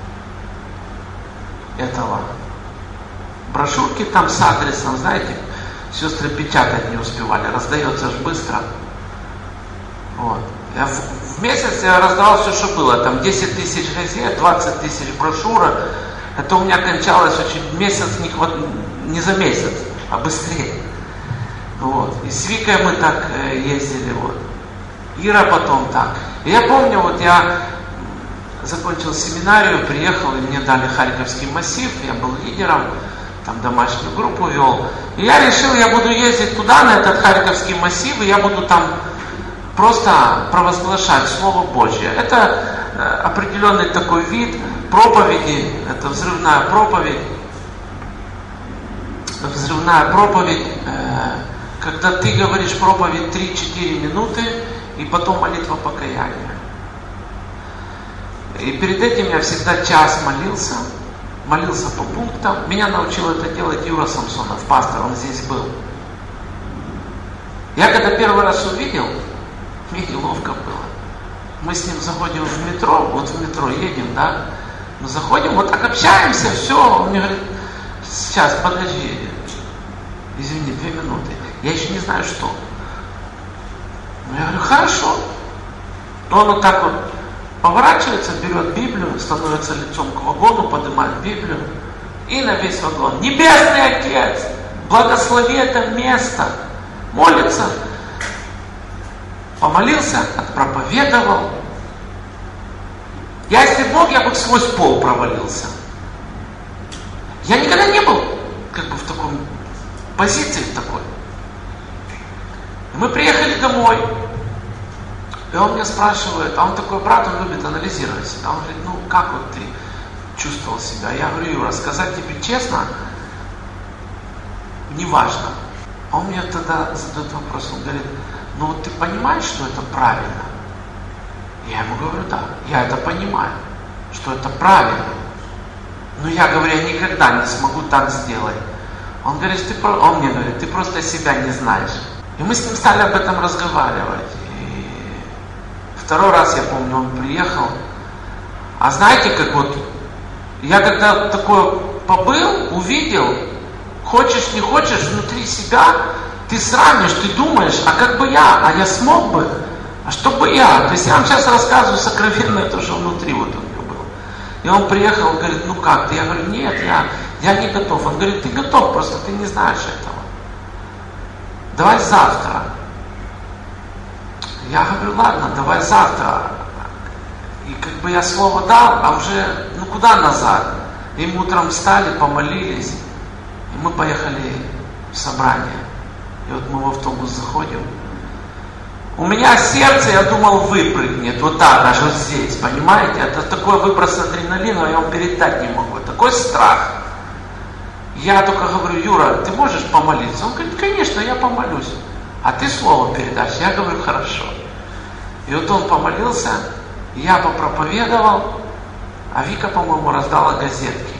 этого. Брошюрки там с адресом, знаете, сестры печатать не успевали, раздается же быстро. Вот. Я в, в месяц я раздавал все, что было. Там десять тысяч газет, двадцать тысяч брошюрок. Это у меня кончалось очень месяц, не, не за месяц, а быстрее. Вот. И с Викой мы так э, ездили. Вот. Ира потом так. И я помню, вот я закончил семинарию, приехал, и мне дали Харьковский массив, я был лидером, там домашнюю группу вел. И я решил, я буду ездить туда, на этот Харьковский массив, и я буду там просто провозглашать Слово Божье. Это определенный такой вид проповеди, это взрывная проповедь, взрывная проповедь, когда ты говоришь проповедь три-четыре минуты, и потом молитва покаяния. И перед этим я всегда час молился, молился по пунктам. Меня научил это делать Юра Самсонов, пастор, он здесь был. Я когда первый раз увидел, мне неловко было. Мы с ним заходим в метро, вот в метро едем, да, мы заходим, вот так общаемся, все, он мне говорит, сейчас, подожди, извини, две минуты, я еще не знаю, что. Я говорю, хорошо. Он вот так вот поворачивается, берет Библию, становится лицом к вагону, поднимает Библию и на весь вагон. Небесный Отец, благослови это место. Молится. Помолился, отпроповедовал. Я, если Бог, я бы сквозь пол провалился. Я никогда не был как бы в таком позиции такой. И мы приехали домой. И он меня спрашивает, а он такой брат, он любит анализировать себя. Он говорит, ну как вот ты чувствовал себя? Я говорю, Юра, сказать тебе честно, не важно. А он мне тогда задает вопрос, он говорит, ну вот ты понимаешь, что это правильно? Я ему говорю, да, я это понимаю, что это правильно. Но я говорю, я никогда не смогу так сделать. Он говорит, ты, он мне говорит, ты просто себя не знаешь. И мы с ним стали об этом разговаривать. И второй раз, я помню, он приехал. А знаете, как вот, я когда такое побыл, увидел, хочешь, не хочешь, внутри себя, ты сравнишь, ты думаешь, а как бы я, а я смог бы, а что бы я? То есть я вам сейчас рассказываю сокровенное то, что внутри вот у меня было. И он приехал, он говорит, ну как ты? Я говорю, нет, я, я не готов. Он говорит, ты готов, просто ты не знаешь этого. Давай завтра. Я говорю, ладно, давай завтра. И как бы я слово дал, а уже, ну куда назад? И мы утром встали, помолились, и мы поехали в собрание. И вот мы в автобус заходим. У меня сердце, я думал, выпрыгнет. Вот так, даже вот здесь, понимаете? Это такой выброс адреналина, я вам передать не могу. Такой страх. Я только говорю, Юра, ты можешь помолиться? Он говорит, конечно, я помолюсь. А ты слово передашь? Я говорю, хорошо. И вот он помолился, я попроповедовал, а Вика, по-моему, раздала газетки.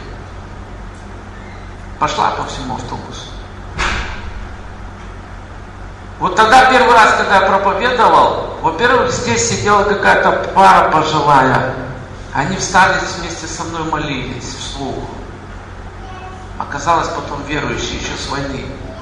Пошла по всему автобусу. Вот тогда первый раз, когда я проповедовал, во-первых, здесь сидела какая-то пара пожилая. Они встали вместе со мной, молились вслух. Оказалось, потом верующие еще с войны.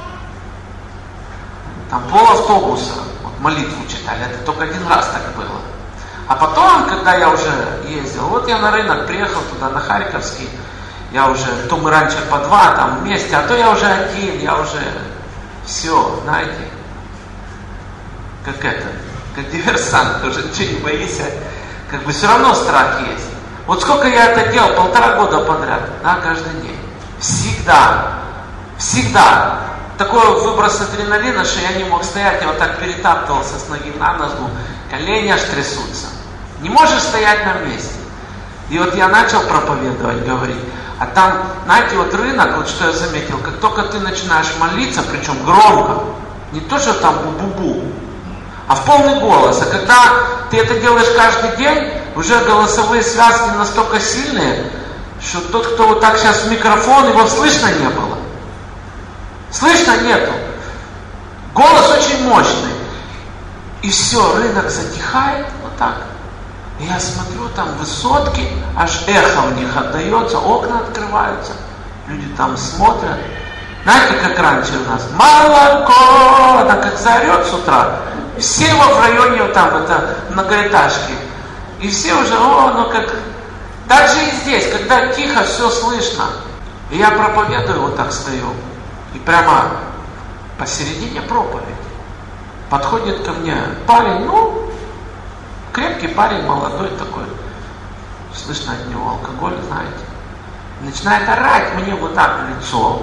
Там пол автобуса, вот молитву читали, это только один раз так было. А потом, когда я уже ездил, вот я на рынок приехал туда, на Харьковский, я уже, то мы раньше по два там вместе, а то я уже один, я уже все, знаете, как это, как диверсант, тоже ничего не боишься, как бы все равно страх есть. Вот сколько я это делал, полтора года подряд, да, каждый день. Всегда, всегда. Такой выброс адреналина, что я не мог стоять, я вот так перетаптывался с ноги на ногу, колени аж трясутся. Не можешь стоять на месте. И вот я начал проповедовать, говорить. А там, знаете, вот рынок, вот что я заметил, как только ты начинаешь молиться, причем громко, не то, что там бу-бу-бу, а в полный голос. А когда ты это делаешь каждый день, уже голосовые связки настолько сильные, что тот, кто вот так сейчас в микрофон, его слышно не было. Слышно нету. Голос очень мощный. И все, рынок затихает вот так. И я смотрю, там высотки, аж эхо в них отдается, окна открываются, люди там смотрят. Знаете, как раньше у нас? Молоко! Она как заорет с утра. Все его в районе вот там, это многоэтажки. И все уже, о, ну как... Так же и здесь, когда тихо, все слышно. И я проповедую, вот так стою. И прямо посередине проповеди подходит ко мне парень, ну, крепкий парень, молодой такой. Слышно от него алкоголь, знаете. Начинает орать мне вот так в лицо.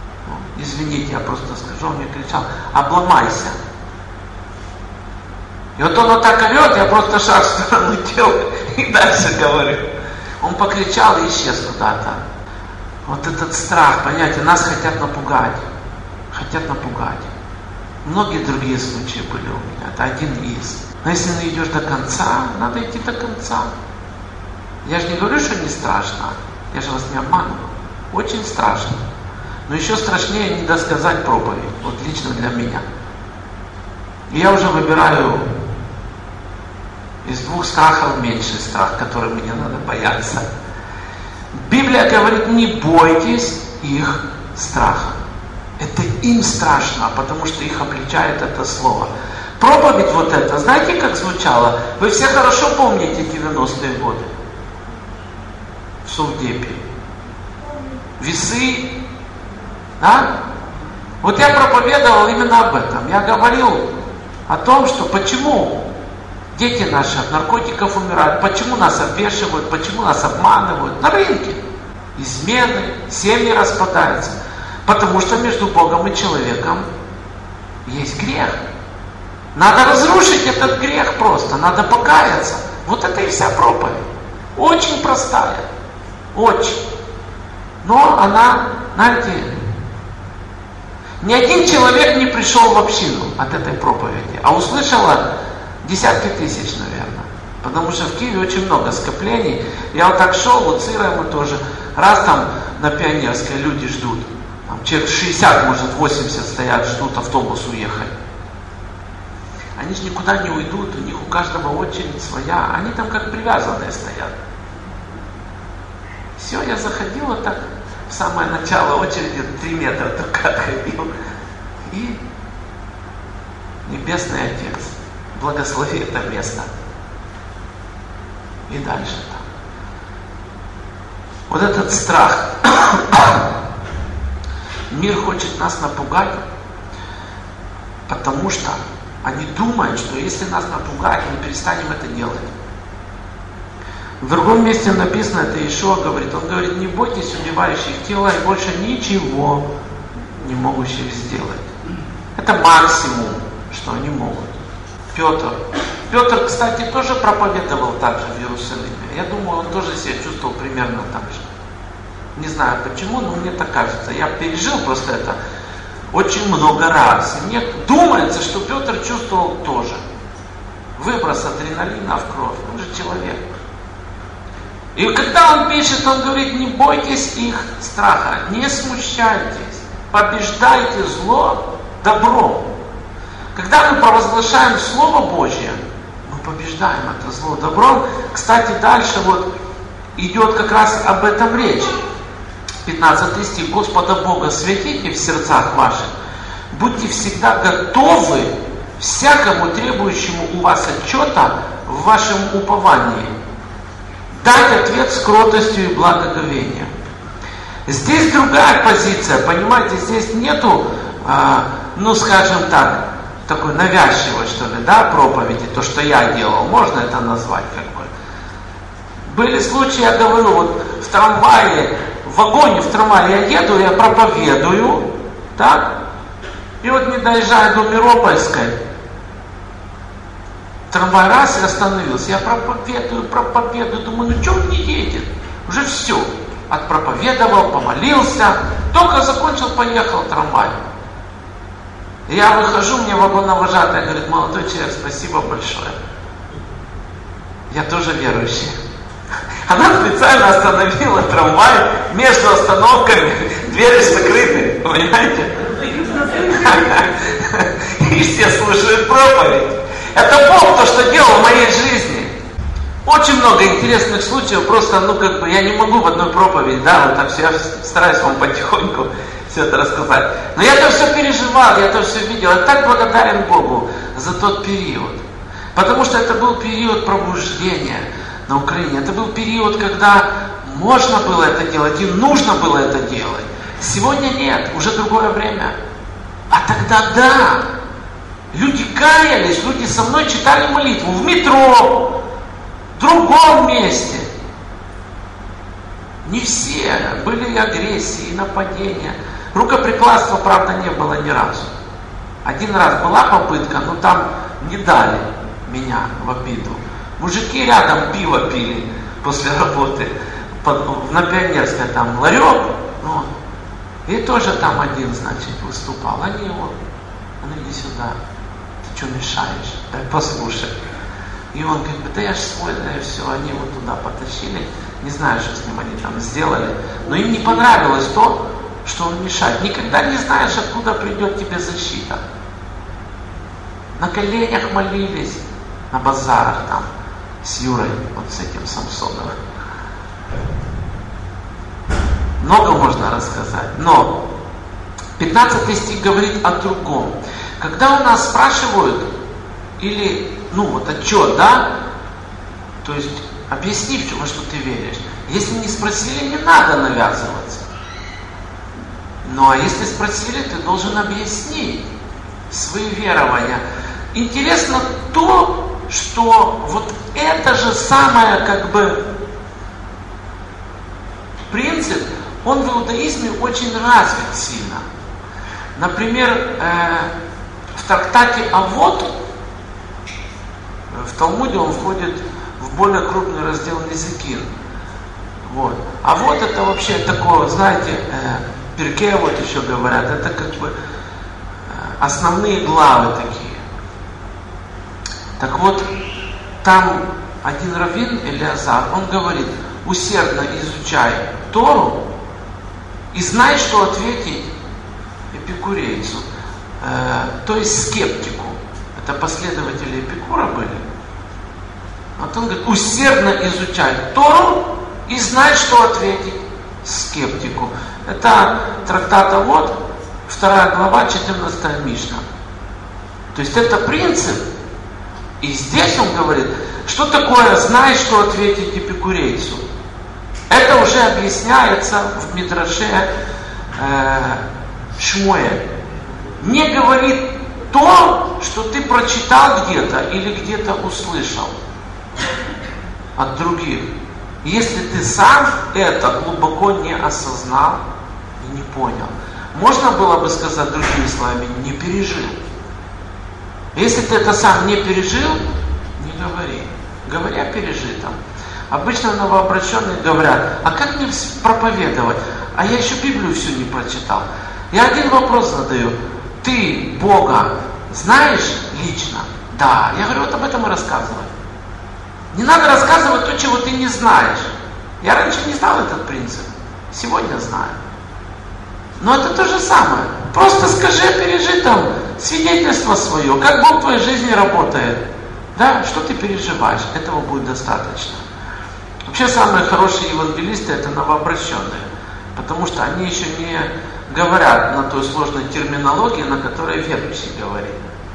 Извините, я просто скажу, он мне кричал, обломайся. И вот он вот так орет, я просто шаг в сторону делаю и дальше говорю. Он покричал и исчез куда-то. Вот этот страх, понимаете, нас хотят напугать. Хотят напугать. Многие другие случаи были у меня, это один из. Но если ты идешь до конца, надо идти до конца. Я же не говорю, что не страшно. Я же вас не обманываю. Очень страшно. Но еще страшнее не досказать проповедь. Вот лично для меня. И я уже выбираю из двух страхов меньший страх, который мне надо бояться. Библия говорит, не бойтесь их страха. Это им страшно, потому что их обличает это слово. Проповедь вот эта, знаете, как звучала? Вы все хорошо помните девяностые годы? В Совдепе. Весы. Да? Вот я проповедовал именно об этом. Я говорил о том, что почему дети наши от наркотиков умирают, почему нас обвешивают, почему нас обманывают на рынке. Измены, семьи распадаются. Потому что между Богом и человеком есть грех. Надо разрушить этот грех просто, надо покаяться. Вот это и вся проповедь. Очень простая. Очень. Но она, знаете, ни один человек не пришел в общину от этой проповеди, а услышала десятки тысяч, наверное. Потому что в Киеве очень много скоплений. Я вот так шел, вот с Ирой мы тоже. Раз там на Пионерской люди ждут. Там человек шестьдесят, может восемьдесят стоят, ждут автобус уехать. Они же никуда не уйдут, у них у каждого очередь своя. Они там как привязанные стоят. Все, я заходил вот так в самое начало очереди, три метра только отходил. И Небесный Отец, благослови это место. И дальше там. Вот этот страх. Мир хочет нас напугать, потому что они думают, что если нас напугать, мы перестанем это делать. В другом месте написано, это Иешуа говорит, он говорит, не бойтесь убивающих тело и больше ничего не могущих сделать. Это максимум, что они могут. Петр. Петр, кстати, тоже проповедовал так же в Иерусалиме. Я думаю, он тоже себя чувствовал примерно так же. Не знаю почему, но мне так кажется. Я пережил просто это очень много раз. И мне думается, что Петр чувствовал тоже. Выброс адреналина в кровь. Он же человек. И когда он пишет, он говорит, не бойтесь их страха, не смущайтесь, побеждайте зло добром. Когда мы провозглашаем Слово Божье, мы побеждаем это зло добром. Кстати, дальше вот идет как раз об этом речь. пятнадцатый стих. Господа Бога святите в сердцах ваших, будьте всегда готовы всякому требующему у вас отчета в вашем уповании. Дать ответ с кротостью и благоговением. Здесь другая позиция, понимаете, здесь нету, э, ну скажем так, такой навязчивой, что ли, да, проповеди, то, что я делал, можно это назвать как бы. Были случаи, я говорю, вот в трамвае, в вагоне в трамвае я еду, я проповедую, так, и вот не доезжая до Миропольской, трамвай раз и остановился. Я проповедую, проповедую, думаю, ну что он не едет? Уже все. Отпроповедовал, помолился, только закончил, поехал трамвай. Я выхожу, мне вагоновожатая говорит, молодой человек, спасибо большое. Я тоже верующий. Она специально остановила трамвай между остановками, двери закрыты, понимаете? И все слушают проповедь. Это Бог то, что делал в моей жизни. Очень много интересных случаев, просто, ну, как бы, я не могу в одной проповеди, да, вот так все, я стараюсь вам потихоньку все это рассказать. Но я это все переживал, я это все видел. Я так благодарен Богу за тот период. Потому что это был период пробуждения на Украине. Это был период, когда можно было это делать и нужно было это делать. Сегодня нет, уже другое время. А тогда да. Люди каялись, люди со мной читали молитву в метро, в другом месте. Не все. Были и агрессии, и нападения. Рукоприкладства, правда, не было ни разу. Один раз была попытка, но там не дали меня в обиду. Мужики рядом пиво пили после работы, под, на Пионерской там ларек, ну, и тоже там один, значит, выступал. Они его, ну иди сюда, ты что мешаешь, дай послушай. И он говорит, да я ж свой, да и все, они его туда потащили, не знаю, что с ним они там сделали, но им не понравилось то, что он мешает. Никогда не знаешь, откуда придет тебе защита. На коленях молились, на базарах там, с Юрой, вот с этим Самсоновым. Много можно рассказать, но пятнадцатый стих говорит о другом. Когда у нас спрашивают, или, ну вот отчет, да, то есть объясни, в чем, во что ты веришь. Если не спросили, не надо навязываться. Ну а если спросили, ты должен объяснить свои верования. Интересно то, что вот это же самое, как бы, принцип, он в иудаизме очень развит сильно. Например, э, в трактате Авот, в Талмуде он входит в более крупный раздел Незекин. Вот. А вот это вообще такое, знаете, э, Перкея вот еще говорят, это как бы э, основные главы такие. Так вот, там один раввин Элиазар, он говорит, усердно изучай Тору и знай, что ответить эпикурейцу, э, то есть скептику. Это последователи Эпикура были. Вот он говорит, усердно изучай Тору и знай, что ответить скептику. Это трактат Авот, вторая глава, четырнадцатая Мишна. То есть это принцип. И здесь он говорит, что такое знай, что ответить эпикурейцу. Это уже объясняется в Мидраше э, Шмуэль. Не говорит то, что ты прочитал где-то или где-то услышал от других. Если ты сам это глубоко не осознал и не понял, можно было бы сказать другими словами, не пережил. Если ты это сам не пережил, не говори. Говори о пережитом. Обычно новообращенные говорят, а как мне проповедовать? А я еще Библию всю не прочитал. Я один вопрос задаю. Ты Бога знаешь лично? Да. Я говорю, вот об этом и рассказывай. Не надо рассказывать то, чего ты не знаешь. Я раньше не знал этот принцип. Сегодня знаю. Но это то же самое. Просто скажи, пережи там свидетельство свое, как Бог в твоей жизни работает. Да, что ты переживаешь, этого будет достаточно. Вообще самые хорошие евангелисты это новообращенные, потому что они еще не говорят на той сложной терминологии, на которой верующий говорит.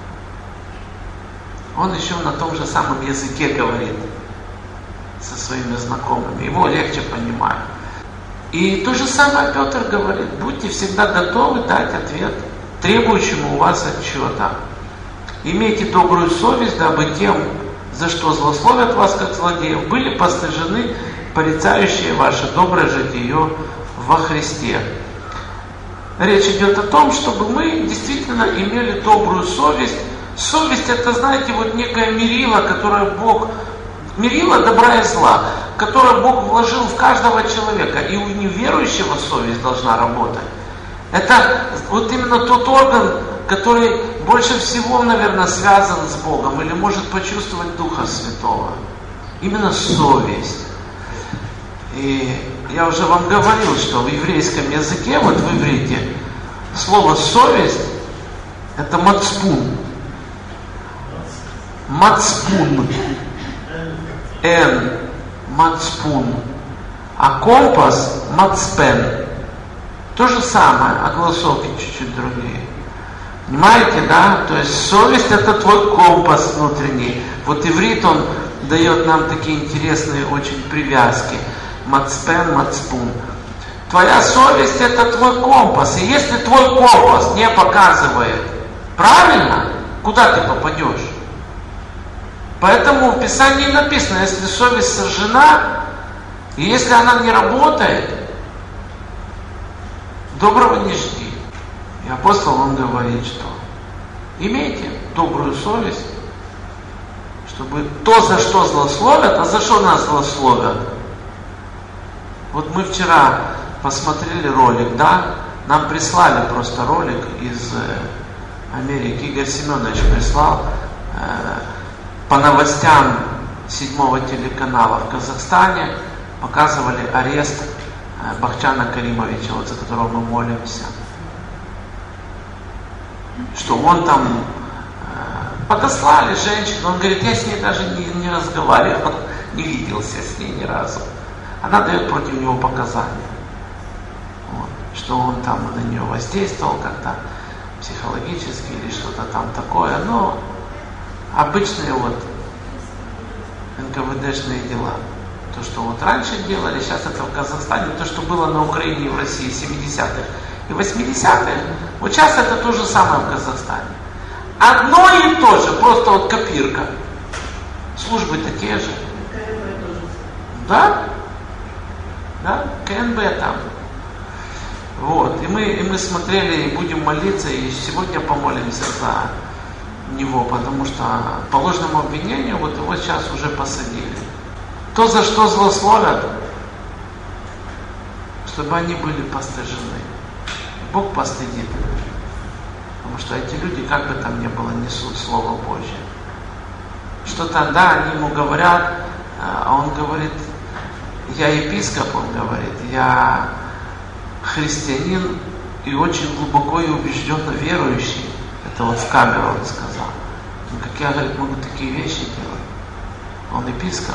Он еще на том же самом языке говорит со своими знакомыми, его легче понимать. И то же самое Петр говорит, будьте всегда готовы дать ответ требующему у вас отчета. Имейте добрую совесть, дабы тем, за что злословят вас, как злодеев, были постыжены порицающие ваше доброе житие во Христе. Речь идет о том, чтобы мы действительно имели добрую совесть. Совесть это, знаете, вот некое мерило, которое Бог, мерило добра и зла, которое Бог вложил в каждого человека. И у неверующего совесть должна работать. Это вот именно тот орган, который больше всего, наверное, связан с Богом или может почувствовать Духа Святого. Именно совесть. И я уже вам говорил, что в еврейском языке, вот в иврите, слово совесть это мацпун. Мацпун. Н. Мацпун. А компас мацпен. То же самое, а голосовки чуть-чуть другие. Понимаете, да? То есть совесть это твой компас внутренний. Вот иврит, он дает нам такие интересные очень привязки. Мацпен, мацпун. Твоя совесть это твой компас. И если твой компас не показывает правильно, куда ты попадешь? Поэтому в Писании написано, если совесть сожжена, и если она не работает, доброго не жди. И апостол он говорит, что имейте добрую совесть, Чтобы то, за что злословят, а за что нас злословят? Вот мы вчера посмотрели ролик, да? Нам прислали просто ролик из Америки. Игорь Семенович прислал э, по новостям седьмого телеканала в Казахстане показывали арест э, Бахчана Каримовича, вот за которого мы молимся. Что он там э, подослали женщину, он говорит, я с ней даже не, не разговаривал, не виделся с ней ни разу. Она дает против него показания. Вот, что он там на нее воздействовал как-то психологически или что-то там такое. Но обычные вот эн ка вэ дэшные дела. То, что вот раньше делали, сейчас это в Казахстане, то, что было на Украине и в России в семидесятых и восьмидесятых, вот сейчас это то же самое в Казахстане. Одно и то же, просто вот копирка. Службы-то те же. Да? Да? ка эн бэ там. Вот. И мы, и мы смотрели, и будем молиться, и сегодня помолимся за него, потому что по ложному обвинению вот его сейчас уже посадили. То, за что злословят, чтобы они были постыжены. Бог постыдит. Потому что эти люди, как бы там ни было, несут Слово Божье. Что-то, да, они ему говорят, а он говорит, я епископ, он говорит, я христианин и очень глубоко и убежденно верующий. Это вот в камеру он сказал. Ну, как я, говорит, могу такие вещи делать? Он епископ.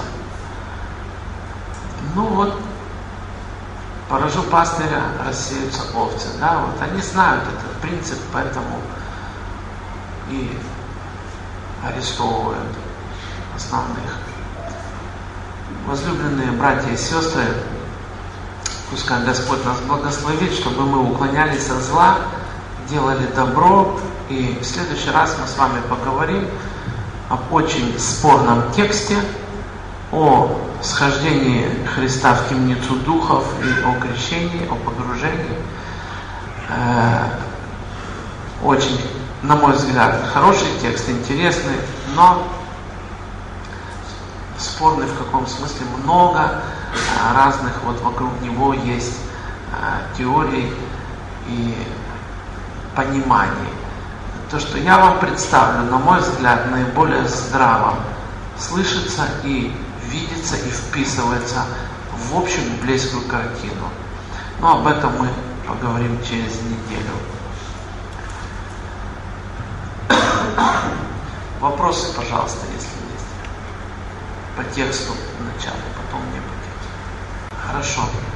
Ну вот, поражу пастыря, рассеются овцы. Да, вот они знают этот принцип, поэтому и арестовывают основных. Возлюбленные братья и сестры, пускай Господь нас благословит, чтобы мы уклонялись от зла, делали добро. И в следующий раз мы с вами поговорим об очень спорном тексте, о схождении Христа в темницу духов и о крещении, о погружении. Очень, на мой взгляд, хороший текст, интересный, но спорный в каком смысле. Много разных вот вокруг него есть теорий и пониманий. То, что я вам представлю, на мой взгляд, наиболее здраво слышится и видится и вписывается в общую библейскую картину. Но об этом мы поговорим через неделю. Вопросы, пожалуйста, если есть. По тексту вначале, потом не по тексту. Хорошо.